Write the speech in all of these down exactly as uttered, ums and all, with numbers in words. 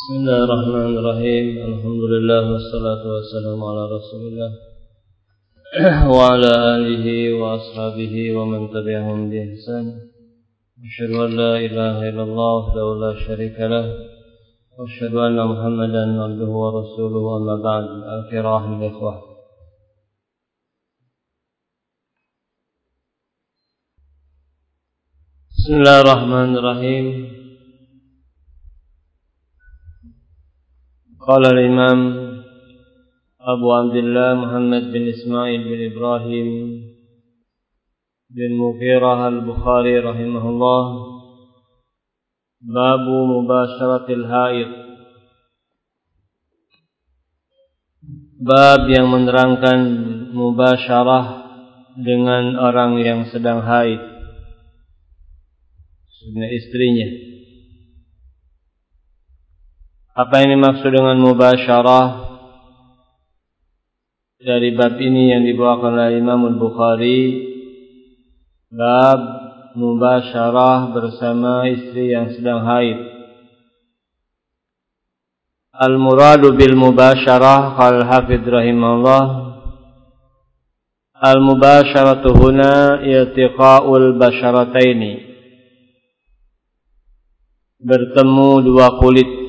Bismillahirrahmanirrahim. Alhamdulillah wassalatu wassalamu ala Rasulillah wa ala alihi wa ashabihi wa man tabi'ahum bi ihsan. Asyhadu an la ilaha illallah wahdahu la syarika lah wa asyhadu anna Muhammadan abduhu wa rasuluhu, amma ba'd. Al-kirahil ikhwah. Bismillahirrahmanirrahim. Qala al-imam Abu Abdullah Muhammad bin Ismail bin Ibrahim bin Mughirah al-Bukhari rahimahullah, babu mubasharatil haid, bab yang menerangkan mubasyarah dengan orang yang sedang haid, maksudnya istrinya. Apa yang dimaksud dengan mubasyarah dari bab ini yang dibawakan oleh Imam Al-Bukhari? Bab mubasyarah bersama istri yang sedang haid. Al-muradu bil mubasyarah, qala al-Hafidz rahimahullah, al-mubasyaratu huna iltiqa'ul basyarataini, bertemu dua kulit.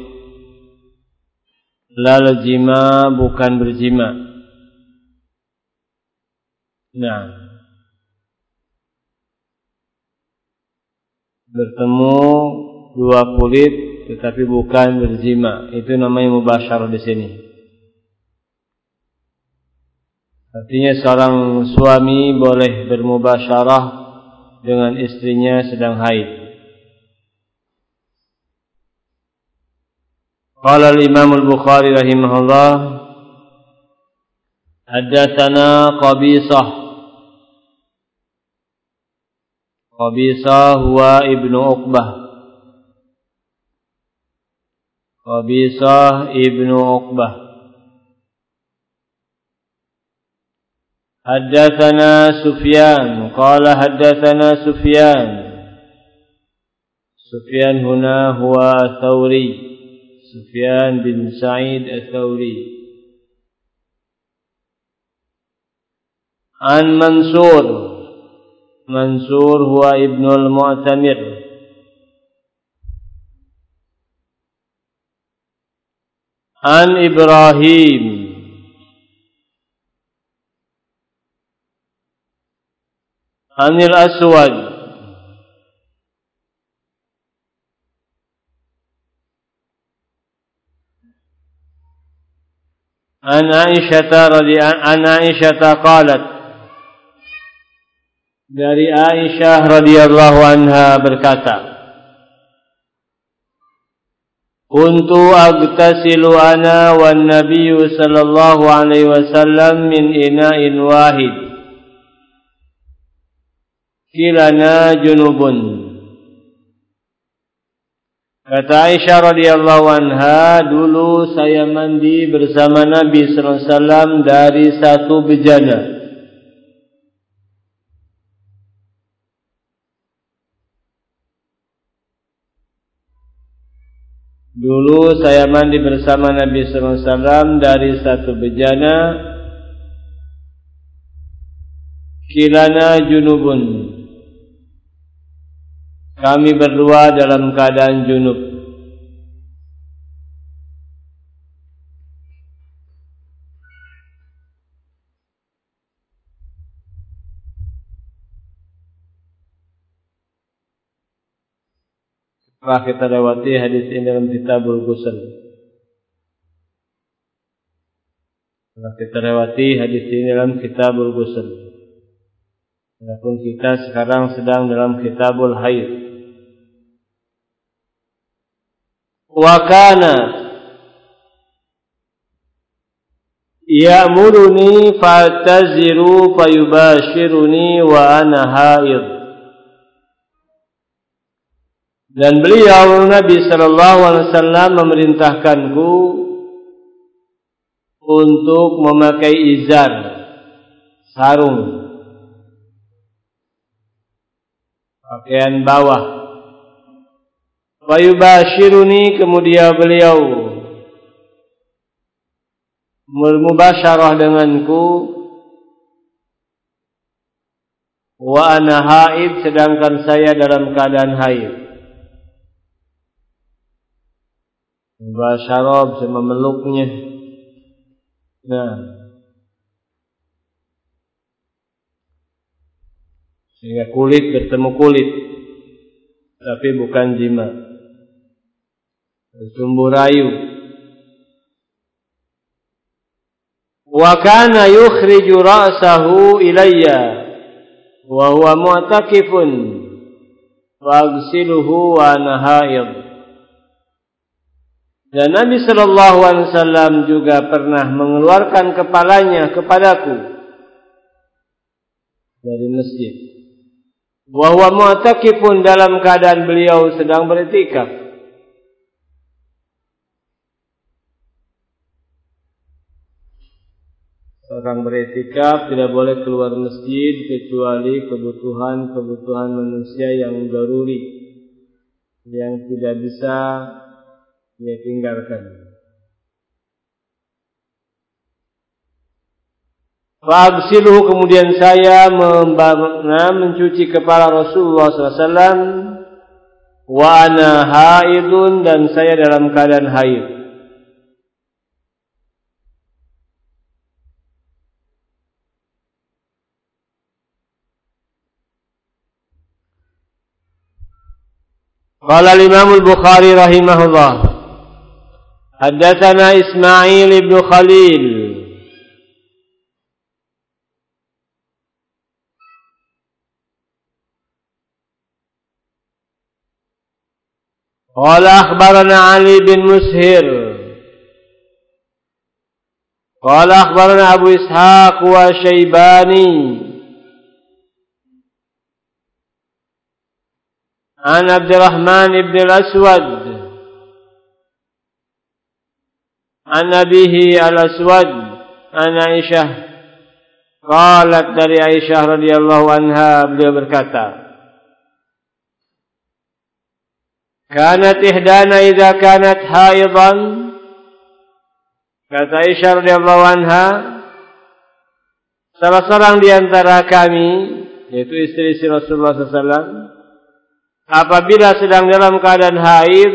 Lal jima, bukan berjima. Nah, bertemu dua kulit tetapi bukan berjima, itu namanya mubasyarah di sini. Artinya seorang suami boleh bermubasyarah dengan istrinya sedang haid. Qala al-Imam Al-Bukhari rahimahullah, haddatsana Qabisah. Qabisah huwa ibnu Uqbah. Qabisah ibnu Uqbah. Haddatsana Sufyan. Qala haddatsana Sufyan. Sufyan huna huwa Thawri, Sufyan bin Sa'id Ats-Tsauri. An Mansur. Mansur huwa ibnu al-Mu'tamir. An Ibrahim. Anil Aswad. An Aisyah radhiyallahu Aisyah qalat, dari Aisyah radhiyallahu anha berkata, kuntu agtasilu ana wan nabiyyu sallallahu alaihi wasallam min ina'in wahid, kilana junubun. Kata Aisyah radhiyallahu anha, dulu saya mandi bersama Nabi sallallahu alaihi wasallam dari satu bejana. Dulu saya mandi bersama Nabi sallallahu alaihi wasallam dari satu bejana. Kilana junubun, kami berdua dalam keadaan junub. Setelah kita lewati hadis ini dalam Kitabul Ghusl. Setelah kita lewati hadis ini dalam Kitabul Ghusl. Walaupun kita sekarang sedang dalam Kitabul Haid. Wa kana ya'muruni fa'taziru fayubashiruni wa ana haid. Dan beliau Nabi sallallahu alaihi wasallam memerintahkanku untuk memakai izar, sarung, pakaian bawah. Wa yubashiruni, kemudian beliau bermubasyarah denganku wa ana haid, sedangkan saya dalam keadaan haid. Mubasyarah bisa memeluknya. Nah, sehingga kulit bertemu kulit, tapi bukan jima. Bersumbu rayu. Wa kana yukhriju ra'sahu ilayya wa huwa mu'takifun fa aghsiluhu wa ana haid. Dan Nabi sallallahu alaihi wasallam juga pernah mengeluarkan kepalanya kepadaku dari masjid. Wa huwa mu'takifun, dalam keadaan beliau sedang beriktikaf. Orang beriktikaf tidak boleh keluar masjid kecuali kebutuhan-kebutuhan manusia yang daruri, yang tidak bisa dia tinggalkan. Fa'absiluhu, kemudian saya mencuci kepala Rasulullah sallallahu alaihi wasallam. Wa ana haidun, dan saya dalam keadaan haid. Qala al-Imam al-Bukhari rahimahullah, haddatsana Ismail ibn Khalil qala akhbarana Ali bin Mushir qala akhbarana Abu Ishaq wa Syaibani an Abdurrahman ibn al-Aswad an abihi al-Aswad an Aisyah qalat, dari Aisyah radhiyallahu anha beliau berkata, kanat ihdana idza kanat haidan, kata Aisyah radhiyallahu anha, salah seorang di antara kami, yaitu istri-istri Rasulullah sallallahu alaihi wasallam, apabila sedang dalam keadaan haid,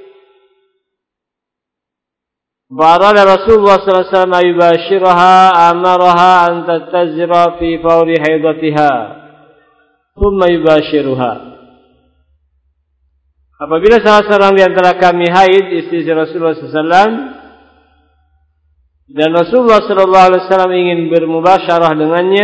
barada Rasulullah sallallahu alaihi wasallam yubashiraha amaraha an tattazira fi fawri haidatiha thumma yubashiruha. Apabila salah seorang di antara kami haid, istri Rasulullah sallallahu alaihi wasallam, dan Rasulullah sallallahu alaihi wasallam ingin bermubasyarah dengannya,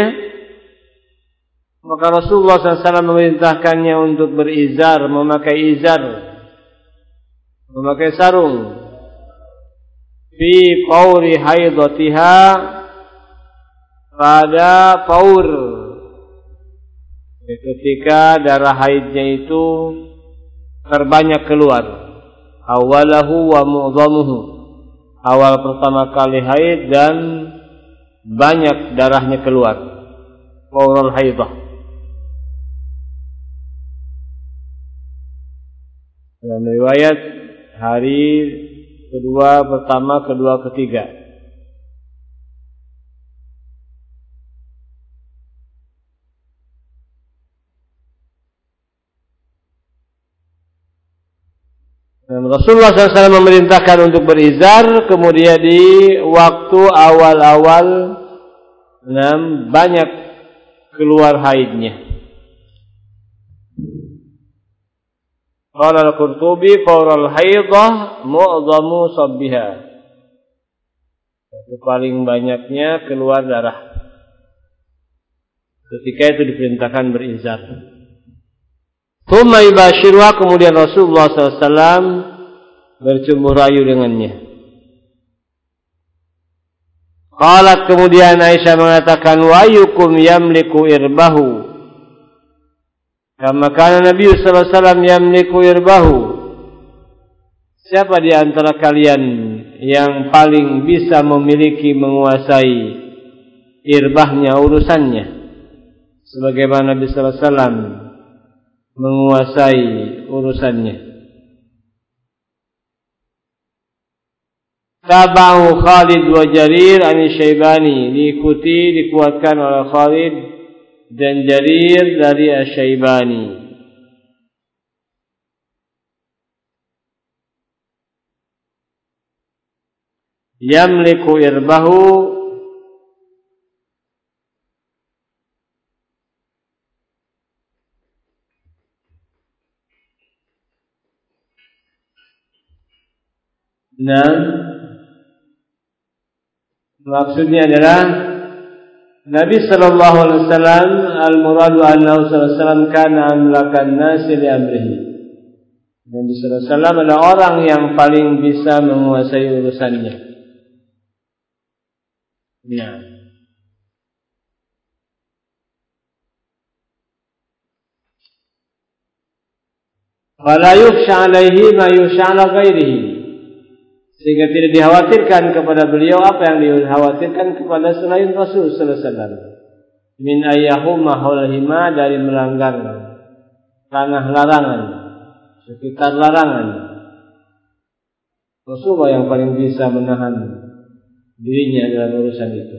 maka Rasulullah sallallahu alaihi wasallam memerintahkannya untuk berizar, memakai izar, memakai sarung. Fi qauri haidatiha, pada paur, ketika darah haidnya itu terbanyak keluar. Awalahu wa mu'dhamuhu, awal pertama kali haid dan banyak darahnya keluar. Qaurul haidah. Dalam riwayat hari kedua, pertama, kedua, ketiga. Dan Rasulullah sallallahu alaihi wasallam memerintahkan untuk berizar, kemudian di waktu awal-awal enam banyak keluar haidnya. Qala al-Qurtubi fawral haidah mu'dhamu sabbiha, itu paling banyaknya keluar darah. Ketika itu diperintahkan berizar. Thumma yubashiruha, kemudian Rasulullah sallallahu alaihi wasallam bercumbu rayu dengannya. Qalat, kemudian Aisyah mengatakan, wa ayyukum yamliku irbahu kama kana Nabi sallallahu alaihi wasallam yamliku irbahu. Siapa di antara kalian yang paling bisa memiliki, menguasai irbahnya, urusannya, sebagaimana Nabi sallallahu alaihi wasallam menguasai urusannya. Tabahu Khalid wa Jarir an-Syaibani, diikuti dikuatkan oleh Khalid dan Jarir dari Asy-Syaibani. Yamliku irbahu Nah, maksudnya adalah Nabi sallallahu alaihi wasallam al-muradu annahu sallallahu alaihi wasallam kana amlakan nasi li amrihi. Nabi sallallahu alaihi wasallam adalah orang yang paling bisa menguasai urusannya. Ya. Wala yukhsha alaihi ma yukhsha ala ghairihi, sehingga tidak dikhawatirkan kepada beliau apa yang dikhawatirkan kepada selain Rasul sallallahu alaihi wasallam. Min ayyahuma hawlahima, dari melanggar tanah larangan, sekitar larangan. Rasulullah yang paling bisa menahan dirinya dalam urusan itu.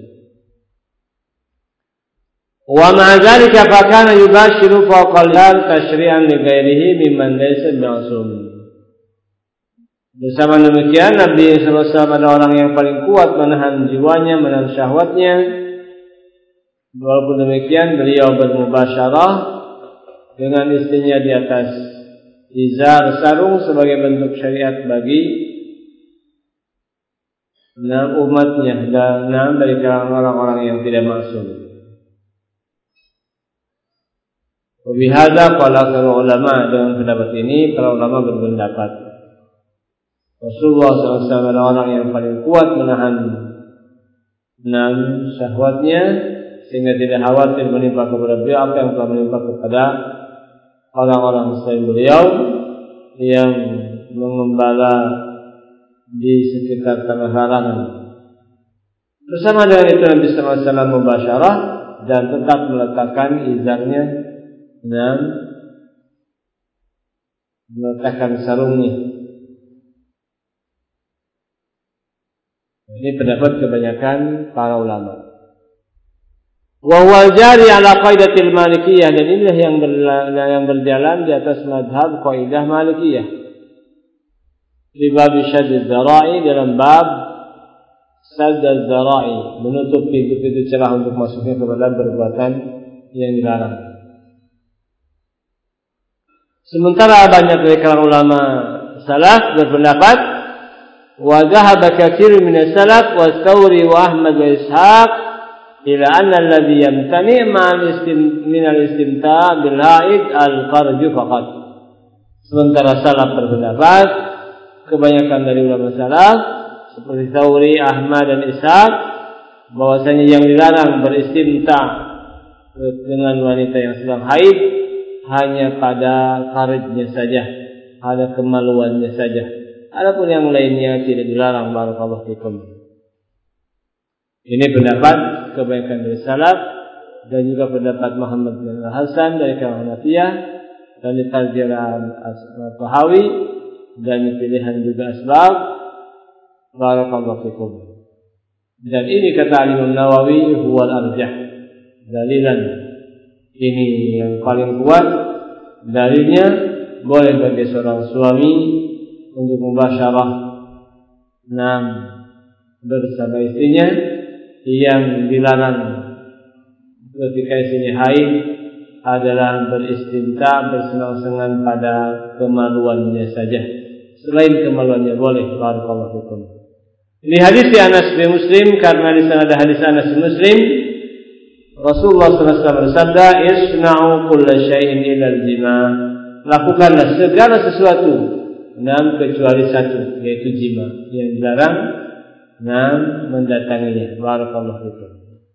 Wa ma'a dzalika fa kana yubashiru fawqa al-hal tashri'an li ghairihi mimman laysa ma'sum. Bersama demikian Nabi sallallahu alaihi wasallam adalah orang yang paling kuat menahan jiwanya, menahan syahwatnya. Walaupun demikian beliau bermubasyarah dengan istrinya di atas izar sarung sebagai bentuk syariat bagi enam umatnya dan enam dari kalangan orang-orang yang tidak maksum. Wabihada qala ulama, dengan pendapat ini para ulama berpendapat Rasulullah sallallahu alaihi wasallam adalah orang yang paling kuat menahan enam syahwatnya, sehingga tidak khawatir menimpa kepada beliau apa yang telah menimpa kepada orang-orang selain beliau yang mengembala di sekitar tanah larangan. Bersama dengan itu Nabi sallallahu alaihi wasallam mubasyarah dan tetap meletakkan izarnya dan meletakkan sarungnya. Ini pendapat kebanyakan para ulama. Wa huwa jari ala qaidatil Malikiyah, dan inilah yang yang berjalan di atas mazhab kaidah Malikiyah. Di bab syadd az-zara'i, dalam bab syadd az-zara'i, menutup pintu-pintu celah untuk masuknya kepada perbuatan yang dilarang. Sementara banyak dari kalangan ulama salaf berpendapat wa dhahaba katsirun min as-salaf wa Tsawri wa Ahmad wa Ishaq ila anna alladhi yamtani ma'al istim min al-istimta' bil haid al-farj faqat. Sementara salaf berpendapat, kebanyakan dari ulama salaf seperti Tsawri, Ahmad dan Ishaq, bahwasanya yang dilarang beristimta dengan wanita yang sedang haid hanya pada kharijnya saja, ada kemaluannya saja. Adapun yang lainnya tidak dilarang. Barakallahu fikum. Ini pendapat kebanyakan dari salaf dan juga pendapat Muhammad bin Hasan dari kalangan Hanafiyyah dan ditarjihkan Tahawi dan pilihan juga asbab. Barakallahu fikum. Dan ini kata Imam Nawawi huwal arjah, dalilan ini yang paling kuat. Dalilnya boleh bagi seorang suami untuk mubasyarah nam bersama istrinya yang dilarang ketika istrinya haid adalah beristimta, bersenang-senang pada kemaluannya saja. Selain kemaluannya boleh. Barakallahu fikum. Ini hadis di Anas bin Muslim, karena di sana ada hadis Anas bin Muslim. Rasulullah sallallahu alaihi wasallam bersabda, "Isna'u kulla syai'in illa al-jima'." Lakukanlah segala sesuatu, enam kecuali satu, yaitu jima, yang dilarang enam mendatanginya. Barakallahu fikum.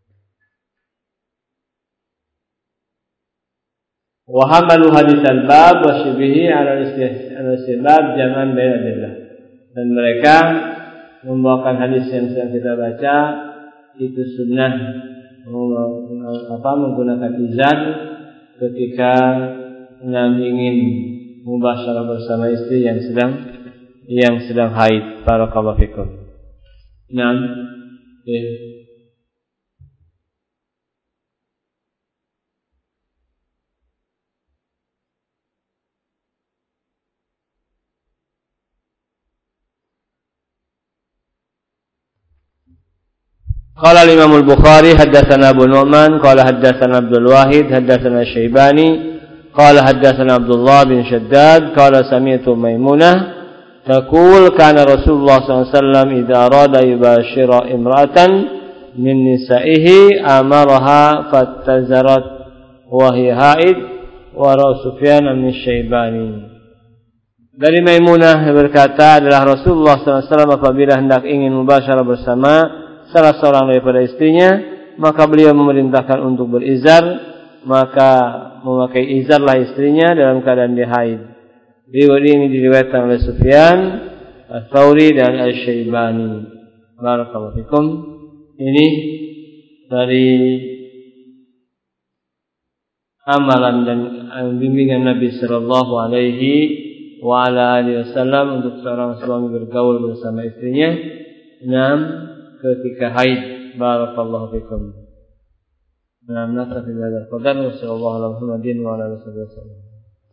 Wa hamalu hadis al-bab wa syibhihi 'ala al-istihbab jam'an baina adillah. Dan mereka membawakan hadis yang sedang kita baca itu sunnah apa menggunakan izar ketika enam ingin mubasyarah bersama istri yang sedang yang sedang haid. Barakallahu fikum. Naam. Ya. Qala al-Imam al-Bukhari haddatsana Abu Nu'man qala haddatsana Abdul Wahid haddatsana Syaibani qala haddatsana Abdullah bin Shaddad qala sami'tu Maimunah taqul kana Rasulullah sallallahu alaihi wasallam idza arada yubashira imra'atan min nisa'ihi amaraha fattazarat wa hiya haid wa Sufyan bin Syaibani. Dari Maimunah berkata adalah Rasulullah sallallahu alaihi wasallam apabila hendak ingin mubasyarah bersama salah seorang daripada istrinya, maka beliau memerintahkan untuk berizar, maka memakai izarlah istrinya dalam keadaan dia haid. Riwayat ini diriwayatkan oleh Sufyan Ats-Tsauri dan Asy-Syaibani. Barakallahu fikum. Ini dari amalan dan bimbingan Nabi sallallahu alaihi wa ala alihi wasallam untuk seorang suami bergaul bersama istrinya. enam ketika haid. Barakallahu fikum. Nah, naktafi bihadzal qadar wa sallallahu ala Muhammadin wa ala alihi wasallam.